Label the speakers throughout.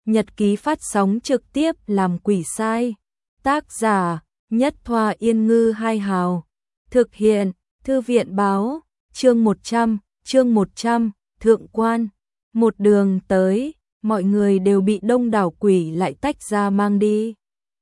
Speaker 1: Nhật ký phát sóng trực tiếp làm quỷ sai. Tác giả Nhất Thoa Yên Ngư Hai Hào. Thực hiện Thư viện Báo. Chương 100, Thượng Quan. Một đường tới, mọi người đều bị đông đảo quỷ lại tách ra mang đi.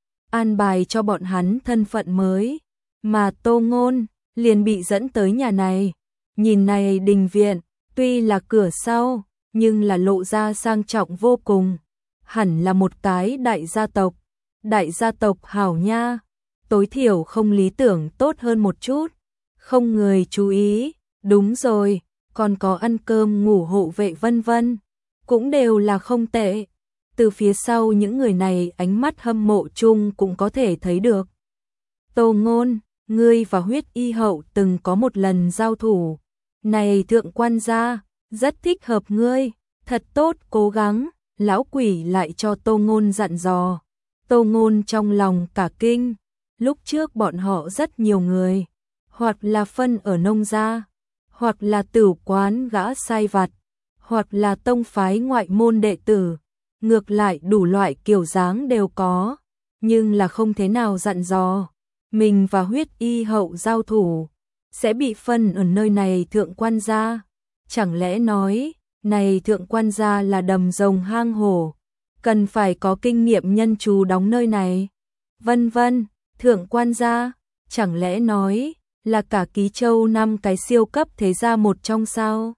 Speaker 1: An bài cho bọn hắn thân phận mới, mà Tô Ngôn liền bị dẫn tới nhà này. Nhìn này đình viện, tuy là cửa sau, nhưng là lộ ra sang trọng vô cùng. Hẳn là một cái đại gia tộc. Đại gia tộc hảo nha, tối thiểu không lý tưởng tốt hơn một chút. Không người chú ý, đúng rồi, còn có ăn cơm ngủ hộ vệ vân vân, cũng đều là không tệ. Từ phía sau những người này ánh mắt hâm mộ chung cũng có thể thấy được. Tô Ngôn, ngươi và Huyết Y Hậu từng có một lần giao thủ. Này thượng quan gia, rất thích hợp ngươi, thật tốt cố gắng. Lão quỷ lại cho Tô Ngôn dặn dò. Tô Ngôn trong lòng cả kinh. Lúc trước bọn họ rất nhiều người, hoặc là phân ở nông gia, hoặc là tử quán gã sai vặt, hoặc là tông phái ngoại môn đệ tử. Ngược lại đủ loại kiểu dáng đều có, nhưng là không thế nào dặn dò. Mình và Huyết Y Hậu giao thủ, sẽ bị phân ở nơi này thượng quan gia. Chẳng lẽ nói, này thượng quan gia là đầm rồng hang hổ, cần phải có kinh nghiệm nhân chú đóng nơi này. Vân vân, thượng quan gia, chẳng lẽ nói, là cả Ký Châu 5 cái siêu cấp thế gia một trong sao?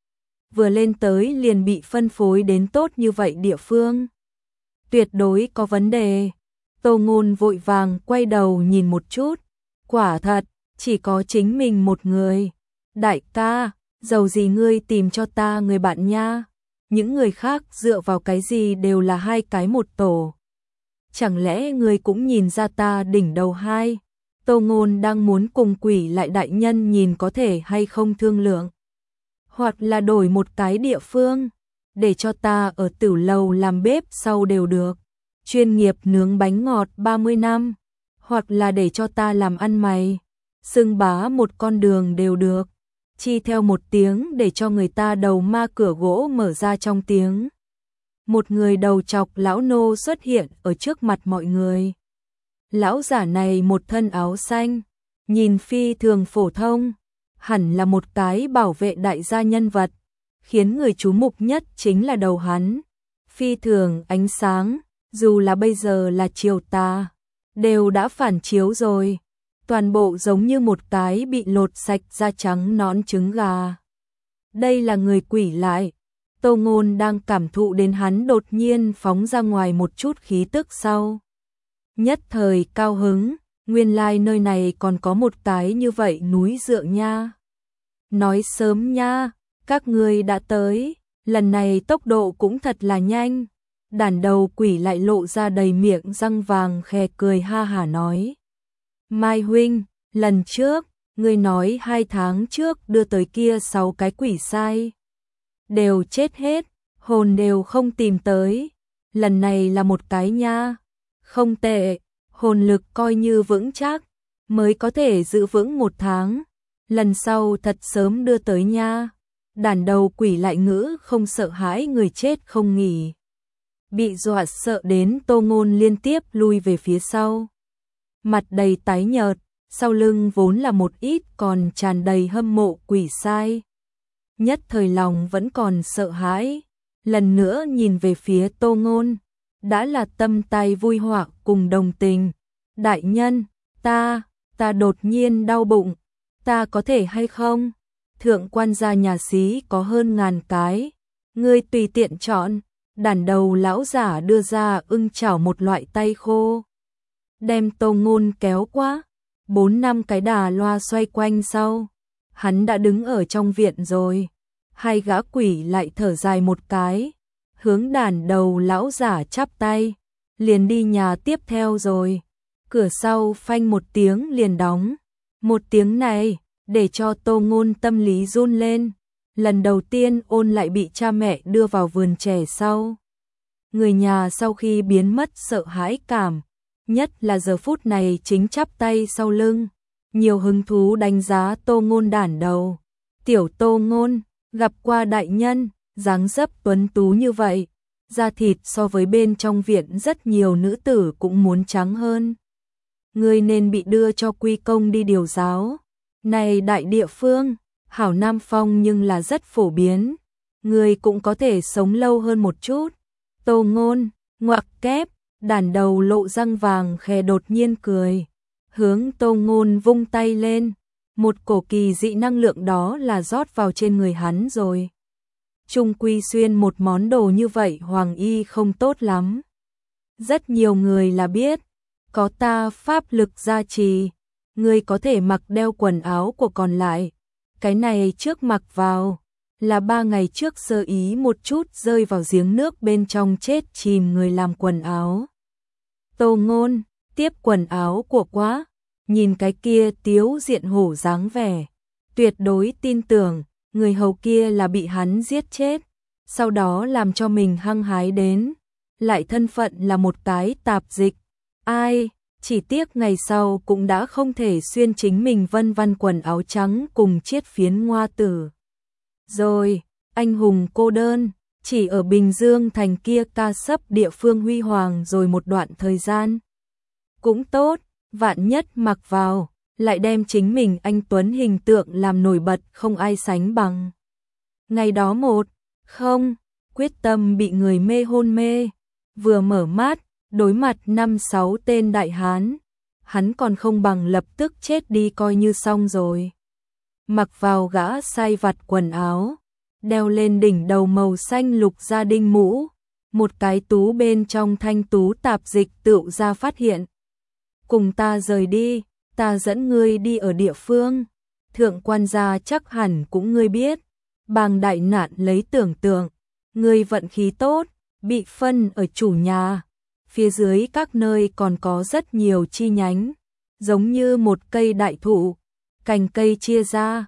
Speaker 1: Vừa lên tới liền bị phân phối đến tốt như vậy địa phương. Tuyệt đối có vấn đề. Tô Ngôn vội vàng quay đầu nhìn một chút. Quả thật, chỉ có chính mình một người. Đại ca, dầu gì ngươi tìm cho ta người bạn nha. Những người khác dựa vào cái gì đều là hai cái một tổ. Chẳng lẽ ngươi cũng nhìn ra ta đỉnh đầu hai? Tô Ngôn đang muốn cùng quỷ lại đại nhân nhìn có thể hay không thương lượng. Hoặc là đổi một cái địa phương, để cho ta ở tử lầu làm bếp sau đều được. Chuyên nghiệp nướng bánh ngọt 30 năm. Hoặc là để cho ta làm ăn mày, xưng bá một con đường đều được. Chi theo một tiếng để cho người ta đầu ma cửa gỗ mở ra trong tiếng. Một người đầu chọc lão nô xuất hiện ở trước mặt mọi người. Lão giả này một thân áo xanh, nhìn phi thường phổ thông, hẳn là một cái bảo vệ đại gia nhân vật, khiến người chú mục nhất chính là đầu hắn. Phi thường ánh sáng, dù là bây giờ là chiều tà, đều đã phản chiếu rồi. Toàn bộ giống như một cái bị lột sạch da trắng nõn trứng gà. Đây là người quỷ lại. Tô Ngôn đang cảm thụ đến hắn đột nhiên phóng ra ngoài một chút khí tức sau. Nhất thời cao hứng, nguyên lai nơi này còn có một cái như vậy núi dựa nha. Nói sớm nha, các ngươi đã tới, lần này tốc độ cũng thật là nhanh. Đàn đầu quỷ lại lộ ra đầy miệng răng vàng khè cười ha hả nói. Mai huynh, lần trước, ngươi nói 2 tháng trước đưa tới kia 6 cái quỷ sai. Đều chết hết, hồn đều không tìm tới. Lần này là một cái nha. Không tệ, hồn lực coi như vững chắc, mới có thể giữ vững 1 tháng. Lần sau thật sớm đưa tới nha. Đàn đầu quỷ lại ngữ không sợ hãi người chết không nghỉ. Bị dọa sợ đến Tô Ngôn liên tiếp lui về phía sau. Mặt đầy tái nhợt, sau lưng vốn là một ít còn tràn đầy hâm mộ quỷ sai. Nhất thời lòng vẫn còn sợ hãi, lần nữa nhìn về phía Tô Ngôn, đã là tâm tay vui hoạ cùng đồng tình. Đại nhân, ta đột nhiên đau bụng, ta có thể hay không? Thượng quan gia nhà xí có hơn 1000 cái, ngươi tùy tiện chọn. Đàn đầu lão giả đưa ra ưng chảo một loại tay khô, đem Tô Ngôn kéo qua. 4-5 cái đà loa xoay quanh sau, hắn đã đứng ở trong viện rồi. Hai gã quỷ lại thở dài một cái, hướng đàn đầu lão giả chắp tay, liền đi nhà tiếp theo rồi. Cửa sau phanh một tiếng liền đóng. Một tiếng này để cho Tô Ngôn tâm lý run lên. Lần đầu tiên ôn lại bị cha mẹ đưa vào vườn trẻ sau. Người nhà sau khi biến mất sợ hãi cảm, nhất là giờ phút này chính chắp tay sau lưng, nhiều hứng thú đánh giá Tô Ngôn đản đầu. Tiểu Tô Ngôn, gặp qua đại nhân, dáng dấp tuấn tú như vậy, da thịt so với bên trong viện rất nhiều nữ tử cũng muốn trắng hơn. Ngươi nên bị đưa cho quy công đi điều giáo. Này đại địa phương, hảo Nam Phong nhưng là rất phổ biến. Ngươi cũng có thể sống lâu hơn một chút. Tô Ngôn, ngoặc kép, đàn đầu lộ răng vàng khè đột nhiên cười. Hướng Tô Ngôn vung tay lên. Một cổ kỳ dị năng lượng đó là rót vào trên người hắn rồi. Trung quy xuyên một món đồ như vậy hoàng y không tốt lắm. Rất nhiều người là biết, có ta pháp lực gia trì, ngươi có thể mặc đeo quần áo của còn lại. Cái này trước mặc vào, là 3 ngày trước sơ ý một chút rơi vào giếng nước bên trong chết chìm người làm quần áo. Tô Ngôn, tiếp quần áo của quá, nhìn cái kia tiếu diện hổ dáng vẻ, tuyệt đối tin tưởng, người hầu kia là bị hắn giết chết, sau đó làm cho mình hăng hái đến, lại thân phận là một cái tạp dịch. Ai, chỉ tiếc ngày sau cũng đã không thể xuyên chính mình vân văn quần áo trắng cùng chiết phiến ngoa tử. Rồi, anh hùng cô đơn, chỉ ở Bình Dương thành kia ca sấp địa phương huy hoàng rồi một đoạn thời gian. Cũng tốt, vạn nhất mặc vào, lại đem chính mình anh tuấn hình tượng làm nổi bật không ai sánh bằng. Ngày đó không, quyết tâm bị người mê hôn mê, vừa mở mắt, đối mặt 5-6 tên đại hán, hắn còn không bằng lập tức chết đi coi như xong rồi. Mặc vào gã sai vặt quần áo, đeo lên đỉnh đầu màu xanh lục gia đinh mũ, một cái tú bên trong thanh tú tạp dịch tựu ra phát hiện. Cùng ta rời đi, ta dẫn ngươi đi ở địa phương, thượng quan gia chắc hẳn cũng ngươi biết, bàng đại nạn lấy tưởng tượng, ngươi vận khí tốt, bị phân ở chủ nhà, phía dưới các nơi còn có rất nhiều chi nhánh, giống như một cây đại thụ, cành cây chia ra,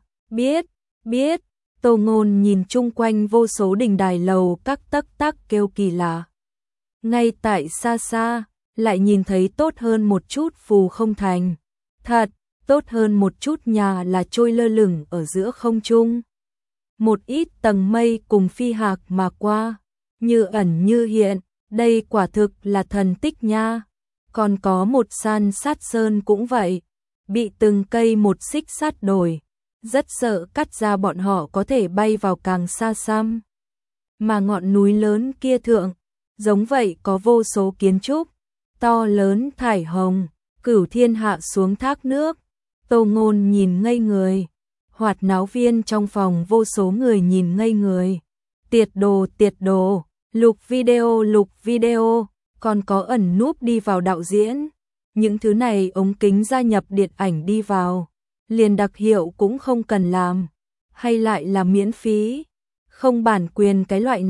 Speaker 1: biết, Tô Ngôn nhìn chung quanh vô số đình đài lầu các tắc tắc kêu kỳ lạ. Ngay tại xa xa, lại nhìn thấy tốt hơn một chút phù không thành. Thật, tốt hơn một chút nhà là trôi lơ lửng ở giữa không trung. Một ít tầng mây cùng phi hạc mà qua, như ẩn như hiện, đây quả thực là thần tích nha. Còn có một san sát sơn cũng vậy, bị từng cây một xích sát đổi, rất sợ cắt ra bọn họ có thể bay vào càng xa xăm. Mà ngọn núi lớn kia thượng, giống vậy có vô số kiến trúc, to lớn thải hồng, cửu thiên hạ xuống thác nước. Tô Ngôn nhìn ngây người, hoạt náo viên trong phòng vô số người nhìn ngây người. Tiệt đồ, lục video, còn có ẩn núp đi vào đạo diễn. Những thứ này ống kính gia nhập điện ảnh đi vào, liền đặc hiệu cũng không cần làm, hay lại là miễn phí, không bản quyền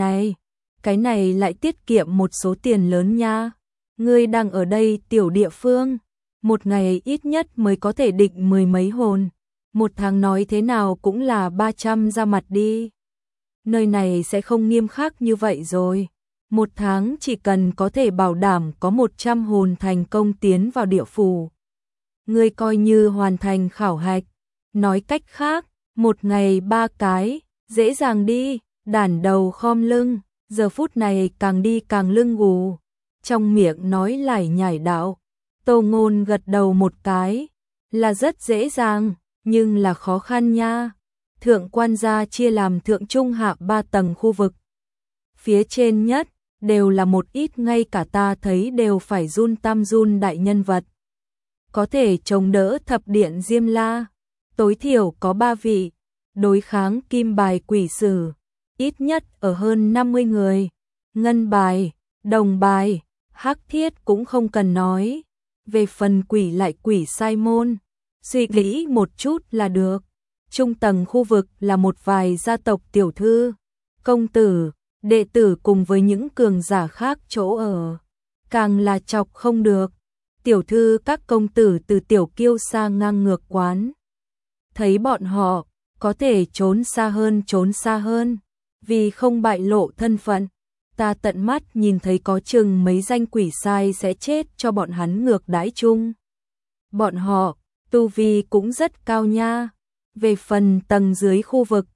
Speaker 1: cái này lại tiết kiệm một số tiền lớn nha. Ngươi đang ở đây tiểu địa phương, một ngày ít nhất mới có thể định 10 mấy hồn, một tháng nói thế nào cũng là 300 ra mặt đi. Nơi này sẽ không nghiêm khắc như vậy rồi, một tháng chỉ cần có thể bảo đảm có 100 hồn thành công tiến vào địa phủ. Ngươi coi như hoàn thành khảo hạch, nói cách khác, một ngày 3 cái, dễ dàng đi, đàn đầu khom lưng, giờ phút này càng đi càng lưng gù, trong miệng nói lải nhải đạo. Tô Ngôn gật đầu một cái, là rất dễ dàng, nhưng là khó khăn nha. Thượng quan gia chia làm thượng trung hạ 3 tầng khu vực. Phía trên nhất, đều là một ít ngay cả ta thấy đều phải run tam run đại nhân vật. Có thể chống đỡ thập điện Diêm La, tối thiểu có 3 vị, đối kháng kim bài quỷ sử, ít nhất ở hơn 50 người, ngân bài, đồng bài, hắc thiết cũng không cần nói, về phần quỷ lại quỷ sai môn, suy nghĩ một chút là được. Trung tầng khu vực là một vài gia tộc tiểu thư, công tử, đệ tử cùng với những cường giả khác chỗ ở, càng là chọc không được. Tiểu thư các công tử từ tiểu kiêu xa ngang ngược quán, thấy bọn họ có thể trốn xa hơn, vì không bại lộ thân phận. Ta tận mắt nhìn thấy có chừng mấy danh quỷ sai sẽ chết cho bọn hắn ngược đãi chung. Bọn họ, tu vi cũng rất cao nha. Về phần tầng dưới khu vực,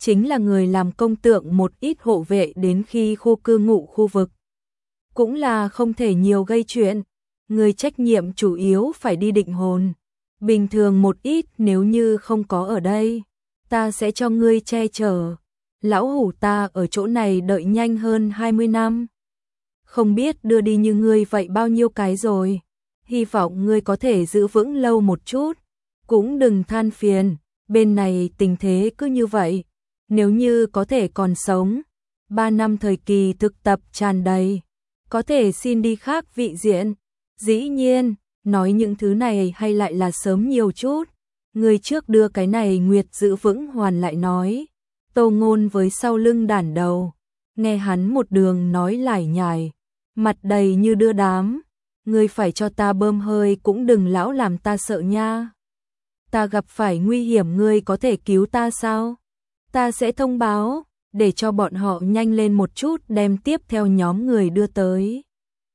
Speaker 1: chính là người làm công tượng một ít hộ vệ đến khi khu cư ngụ khu vực. Cũng là không thể nhiều gây chuyện, người trách nhiệm chủ yếu phải đi định hồn. Bình thường một ít nếu như không có ở đây, ta sẽ cho ngươi che chở. Lão hủ ta ở chỗ này đợi nhanh hơn 20 năm. Không biết đưa đi như ngươi vậy bao nhiêu cái rồi. Hy vọng ngươi có thể giữ vững lâu một chút. Cũng đừng than phiền, bên này tình thế cứ như vậy. Nếu như có thể còn sống, 3 năm thời kỳ thực tập tràn đầy, có thể xin đi khác vị diện. Dĩ nhiên, nói những thứ này hay lại là sớm nhiều chút. Người trước đưa cái này Nguyệt giữ vững hoàn lại nói. Tô Ngôn với sau lưng đản đầu, nghe hắn một đường nói lải nhải, mặt đầy như đưa đám. Ngươi phải cho ta bơm hơi cũng đừng lão làm ta sợ nha. Ta gặp phải nguy hiểm ngươi có thể cứu ta sao? Ta sẽ thông báo, để cho bọn họ nhanh lên một chút đem tiếp theo nhóm người đưa tới.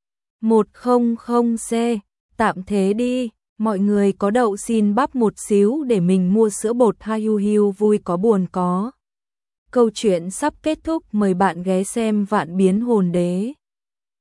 Speaker 1: 100C, tạm thế đi, mọi người có đậu xin bắp một xíu để mình mua sữa bột hiu hiu vui có buồn có. Câu chuyện sắp kết thúc, mời bạn ghé xem Vạn Biến Hồn Đế.